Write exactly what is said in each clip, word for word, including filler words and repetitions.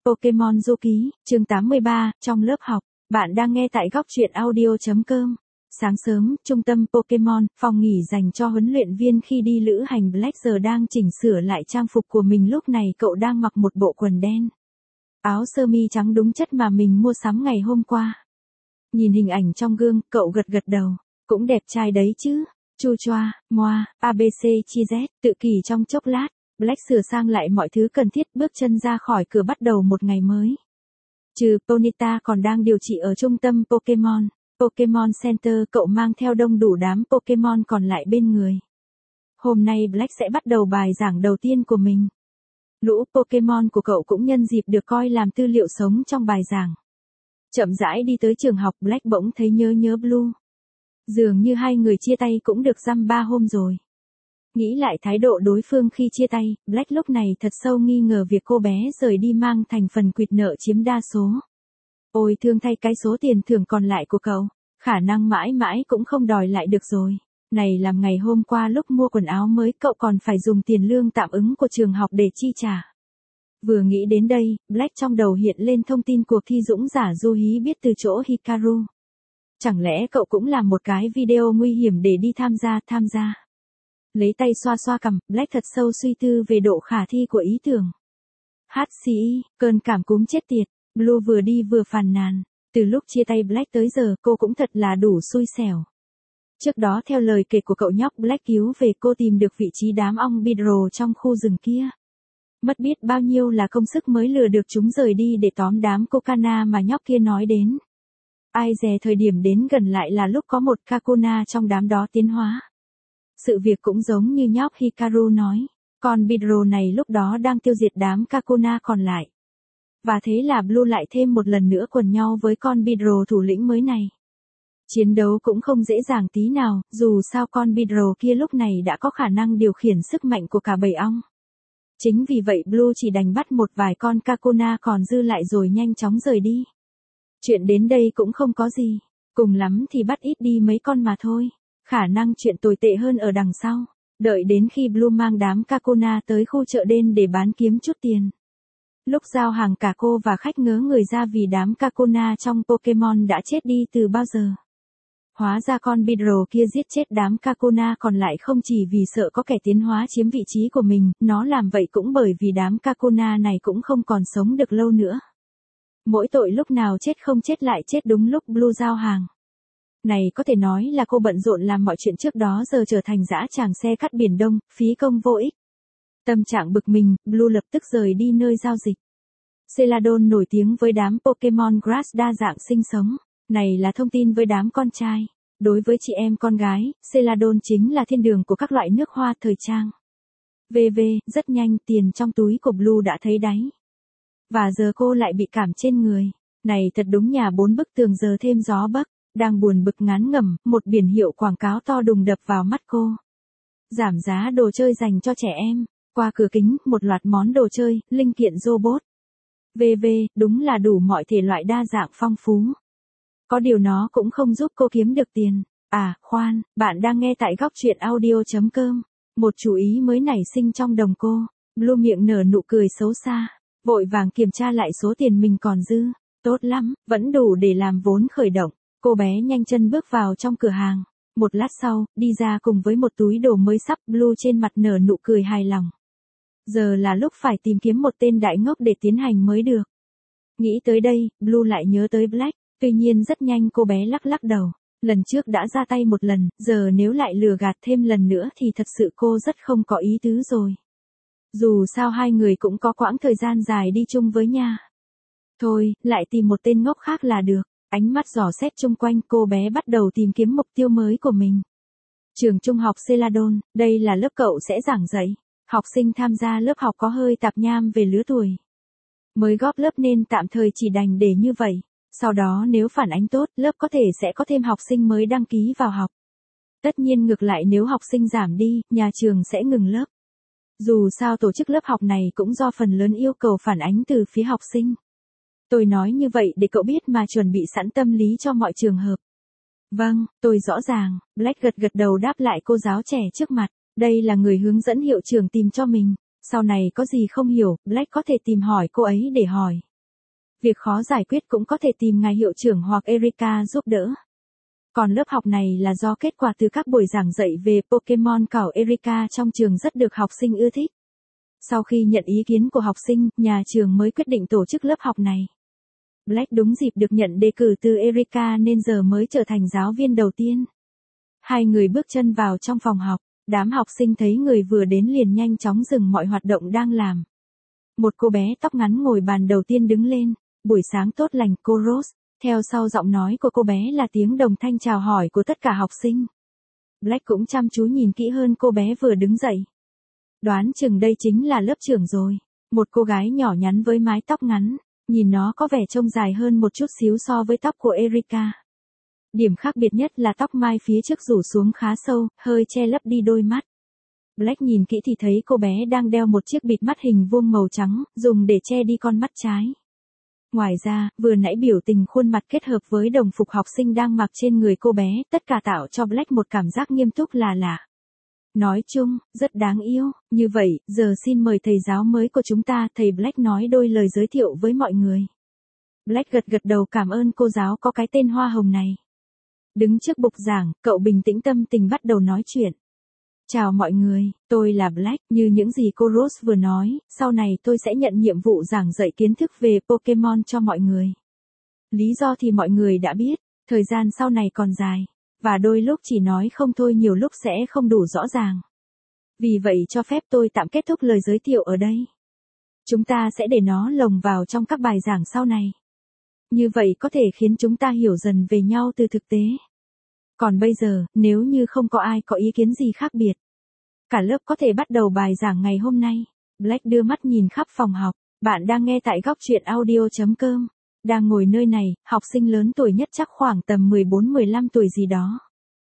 Pokemon Du Ký, chương tám mươi ba, trong lớp học. Bạn đang nghe tại góc truyện audio.com. Sáng sớm, trung tâm Pokemon, phòng nghỉ dành cho huấn luyện viên khi đi lữ hành Black giờ đang chỉnh sửa lại trang phục của mình. Lúc này cậu đang mặc một bộ quần đen, áo sơ mi trắng đúng chất mà mình mua sắm ngày hôm qua. Nhìn hình ảnh trong gương, cậu gật gật đầu. Cũng đẹp trai đấy chứ. Chu choa, moa, a bê xê chi Z, tự kỷ trong chốc lát. Black sửa sang lại mọi thứ cần thiết, bước chân ra khỏi cửa bắt đầu một ngày mới. Trừ Ponyta còn đang điều trị ở trung tâm Pokemon, Pokemon Center, cậu mang theo đông đủ đám Pokemon còn lại bên người. Hôm nay Black sẽ bắt đầu bài giảng đầu tiên của mình. Lũ Pokemon của cậu cũng nhân dịp được coi làm tư liệu sống trong bài giảng. Chậm rãi đi tới trường học, Black bỗng thấy nhớ nhớ Blue. Dường như hai người chia tay cũng được dăm ba hôm rồi. Nghĩ lại thái độ đối phương khi chia tay, Black lúc này thật sâu nghi ngờ việc cô bé rời đi mang thành phần quỵt nợ chiếm đa số. Ôi thương thay cái số tiền thưởng còn lại của cậu, khả năng mãi mãi cũng không đòi lại được rồi. Này làm ngày hôm qua lúc mua quần áo mới cậu còn phải dùng tiền lương tạm ứng của trường học để chi trả. Vừa nghĩ đến đây, Black trong đầu hiện lên thông tin cuộc thi dũng giả du hí biết từ chỗ Hikaru. Chẳng lẽ cậu cũng làm một cái video nguy hiểm để đi tham gia, tham gia. Lấy tay xoa xoa cằm, Black thật sâu suy tư về độ khả thi của ý tưởng. hát xê i, cơn cảm cúm chết tiệt, Blue vừa đi vừa phàn nàn. Từ lúc chia tay Black tới giờ cô cũng thật là đủ xui xẻo. Trước đó theo lời kể của cậu nhóc Black cứu về, cô tìm được vị trí đám ong Beedrill trong khu rừng kia. Mất biết bao nhiêu là công sức mới lừa được chúng rời đi để tóm đám Kokana mà nhóc kia nói đến. Ai dè thời điểm đến gần lại là lúc có một Kakuna trong đám đó tiến hóa. Sự việc cũng giống như nhóc Hikaru nói, con Beedrill này lúc đó đang tiêu diệt đám Kakuna còn lại. Và thế là Blue lại thêm một lần nữa quần nhau với con Beedrill thủ lĩnh mới này. Chiến đấu cũng không dễ dàng tí nào, dù sao con Beedrill kia lúc này đã có khả năng điều khiển sức mạnh của cả bầy ong. Chính vì vậy Blue chỉ đành bắt một vài con Kakuna còn dư lại rồi nhanh chóng rời đi. Chuyện đến đây cũng không có gì, cùng lắm thì bắt ít đi mấy con mà thôi. Khả năng chuyện tồi tệ hơn ở đằng sau. Đợi đến khi Blue mang đám Kakuna tới khu chợ đen để bán kiếm chút tiền. Lúc giao hàng cả cô và khách ngớ người ra vì đám Kakuna trong Pokemon đã chết đi từ bao giờ. Hóa ra con Beedrill kia giết chết đám Kakuna còn lại không chỉ vì sợ có kẻ tiến hóa chiếm vị trí của mình, nó làm vậy cũng bởi vì đám Kakuna này cũng không còn sống được lâu nữa. Mỗi tội lúc nào chết không chết lại chết đúng lúc Blue giao hàng. Này có thể nói là cô bận rộn làm mọi chuyện trước đó giờ trở thành dã tràng xe cắt biển Đông, phí công vô ích. Tâm trạng bực mình, Blue lập tức rời đi nơi giao dịch. Celadon nổi tiếng với đám Pokemon Grass đa dạng sinh sống. Này là thông tin với đám con trai. Đối với chị em con gái, Celadon chính là thiên đường của các loại nước hoa thời trang. vê vê, rất nhanh tiền trong túi của Blue đã thấy đáy. Và giờ cô lại bị cảm trên người. Này thật đúng nhà bốn bức tường giờ thêm gió bấc. Đang buồn bực ngán ngẩm, một biển hiệu quảng cáo to đùng đập vào mắt cô. Giảm giá đồ chơi dành cho trẻ em. Qua cửa kính, một loạt món đồ chơi, linh kiện robot. vê vê, đúng là đủ mọi thể loại đa dạng phong phú. Có điều nó cũng không giúp cô kiếm được tiền. À, khoan, bạn đang nghe tại góc truyện audio.com. Một chú ý mới nảy sinh trong đầu cô. Blue miệng nở nụ cười xấu xa. Vội vàng kiểm tra lại số tiền mình còn dư. Tốt lắm, vẫn đủ để làm vốn khởi động. Cô bé nhanh chân bước vào trong cửa hàng. Một lát sau, đi ra cùng với một túi đồ mới sắp. Blue trên mặt nở nụ cười hài lòng. Giờ là lúc phải tìm kiếm một tên đại ngốc để tiến hành mới được. Nghĩ tới đây, Blue lại nhớ tới Black. Tuy nhiên rất nhanh cô bé lắc lắc đầu. Lần trước đã ra tay một lần, giờ nếu lại lừa gạt thêm lần nữa thì thật sự cô rất không có ý tứ rồi. Dù sao hai người cũng có quãng thời gian dài đi chung với nhau. Thôi, lại tìm một tên ngốc khác là được. Ánh mắt dò xét chung quanh, cô bé bắt đầu tìm kiếm mục tiêu mới của mình. Trường trung học Celadon, đây là lớp cậu sẽ giảng dạy. Học sinh tham gia lớp học có hơi tạp nham về lứa tuổi. Mới góp lớp nên tạm thời chỉ đành để như vậy. Sau đó nếu phản ánh tốt, lớp có thể sẽ có thêm học sinh mới đăng ký vào học. Tất nhiên ngược lại nếu học sinh giảm đi, nhà trường sẽ ngừng lớp. Dù sao tổ chức lớp học này cũng do phần lớn yêu cầu phản ánh từ phía học sinh. Tôi nói như vậy để cậu biết mà chuẩn bị sẵn tâm lý cho mọi trường hợp. Vâng, tôi rõ ràng, Black gật gật đầu đáp lại cô giáo trẻ trước mặt. Đây là người hướng dẫn hiệu trưởng tìm cho mình. Sau này có gì không hiểu, Black có thể tìm hỏi cô ấy để hỏi. Việc khó giải quyết cũng có thể tìm ngài hiệu trưởng hoặc Erika giúp đỡ. Còn lớp học này là do kết quả từ các buổi giảng dạy về Pokemon của Erika trong trường rất được học sinh ưa thích. Sau khi nhận ý kiến của học sinh, nhà trường mới quyết định tổ chức lớp học này. Black đúng dịp được nhận đề cử từ Erika nên giờ mới trở thành giáo viên đầu tiên. Hai người bước chân vào trong phòng học, đám học sinh thấy người vừa đến liền nhanh chóng dừng mọi hoạt động đang làm. Một cô bé tóc ngắn ngồi bàn đầu tiên đứng lên, buổi sáng tốt lành cô Rose, theo sau giọng nói của cô bé là tiếng đồng thanh chào hỏi của tất cả học sinh. Black cũng chăm chú nhìn kỹ hơn cô bé vừa đứng dậy. Đoán chừng đây chính là lớp trưởng rồi, một cô gái nhỏ nhắn với mái tóc ngắn, nhìn nó có vẻ trông dài hơn một chút xíu so với tóc của Erika. Điểm khác biệt nhất là tóc mai phía trước rủ xuống khá sâu, hơi che lấp đi đôi mắt. Black nhìn kỹ thì thấy cô bé đang đeo một chiếc bịt mắt hình vuông màu trắng, dùng để che đi con mắt trái. Ngoài ra, vừa nãy biểu tình khuôn mặt kết hợp với đồng phục học sinh đang mặc trên người cô bé, tất cả tạo cho Black một cảm giác nghiêm túc là lạ. Nói chung, rất đáng yêu, như vậy, giờ xin mời thầy giáo mới của chúng ta, thầy Black nói đôi lời giới thiệu với mọi người. Black gật gật đầu cảm ơn cô giáo có cái tên hoa hồng này. Đứng trước bục giảng, cậu bình tĩnh tâm tình bắt đầu nói chuyện. Chào mọi người, tôi là Black, như những gì cô Rose vừa nói, sau này tôi sẽ nhận nhiệm vụ giảng dạy kiến thức về Pokemon cho mọi người. Lý do thì mọi người đã biết, thời gian sau này còn dài, và đôi lúc chỉ nói không thôi nhiều lúc sẽ không đủ rõ ràng. Vì vậy cho phép tôi tạm kết thúc lời giới thiệu ở đây. Chúng ta sẽ để nó lồng vào trong các bài giảng sau này. Như vậy có thể khiến chúng ta hiểu dần về nhau từ thực tế. Còn bây giờ, nếu như không có ai có ý kiến gì khác biệt, cả lớp có thể bắt đầu bài giảng ngày hôm nay. Black đưa mắt nhìn khắp phòng học. Bạn đang nghe tại góc truyện audio chấm com. Đang ngồi nơi này, học sinh lớn tuổi nhất chắc khoảng tầm mười bốn mười lăm tuổi gì đó.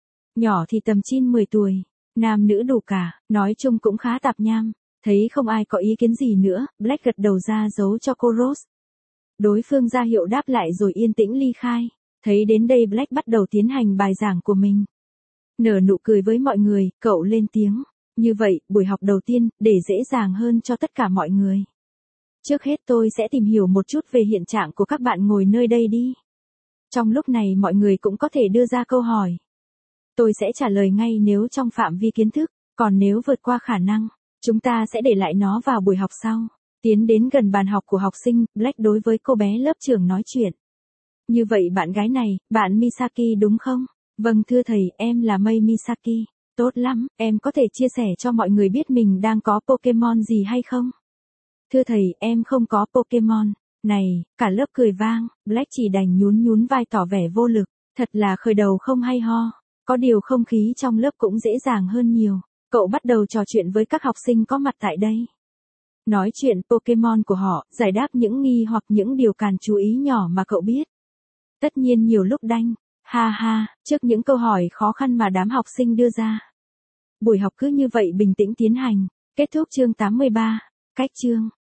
Nhỏ thì tầm chín mười tuổi. Nam nữ đủ cả, nói chung cũng khá tạp nham. Thấy không ai có ý kiến gì nữa, Black gật đầu ra dấu cho cô Rose. Đối phương ra hiệu đáp lại rồi yên tĩnh ly khai. Thấy đến đây Black bắt đầu tiến hành bài giảng của mình. Nở nụ cười với mọi người, cậu lên tiếng. Như vậy, buổi học đầu tiên, để dễ dàng hơn cho tất cả mọi người. Trước hết tôi sẽ tìm hiểu một chút về hiện trạng của các bạn ngồi nơi đây đi. Trong lúc này mọi người cũng có thể đưa ra câu hỏi. Tôi sẽ trả lời ngay nếu trong phạm vi kiến thức, còn nếu vượt qua khả năng, chúng ta sẽ để lại nó vào buổi học sau. Tiến đến gần bàn học của học sinh, Black đối với cô bé lớp trưởng nói chuyện. Như vậy bạn gái này, bạn Misaki đúng không? Vâng thưa thầy, em là Mei Misaki. Tốt lắm, em có thể chia sẻ cho mọi người biết mình đang có Pokemon gì hay không? Thưa thầy, em không có Pokemon. Này, cả lớp cười vang, Black chỉ đành nhún nhún vai tỏ vẻ vô lực. Thật là khởi đầu không hay ho. Có điều không khí trong lớp cũng dễ dàng hơn nhiều. Cậu bắt đầu trò chuyện với các học sinh có mặt tại đây. Nói chuyện Pokemon của họ, giải đáp những nghi hoặc những điều cần chú ý nhỏ mà cậu biết. Tất nhiên nhiều lúc đanh, ha ha, trước những câu hỏi khó khăn mà đám học sinh đưa ra. Buổi học cứ như vậy bình tĩnh tiến hành, kết thúc chương tám mươi ba, cách chương.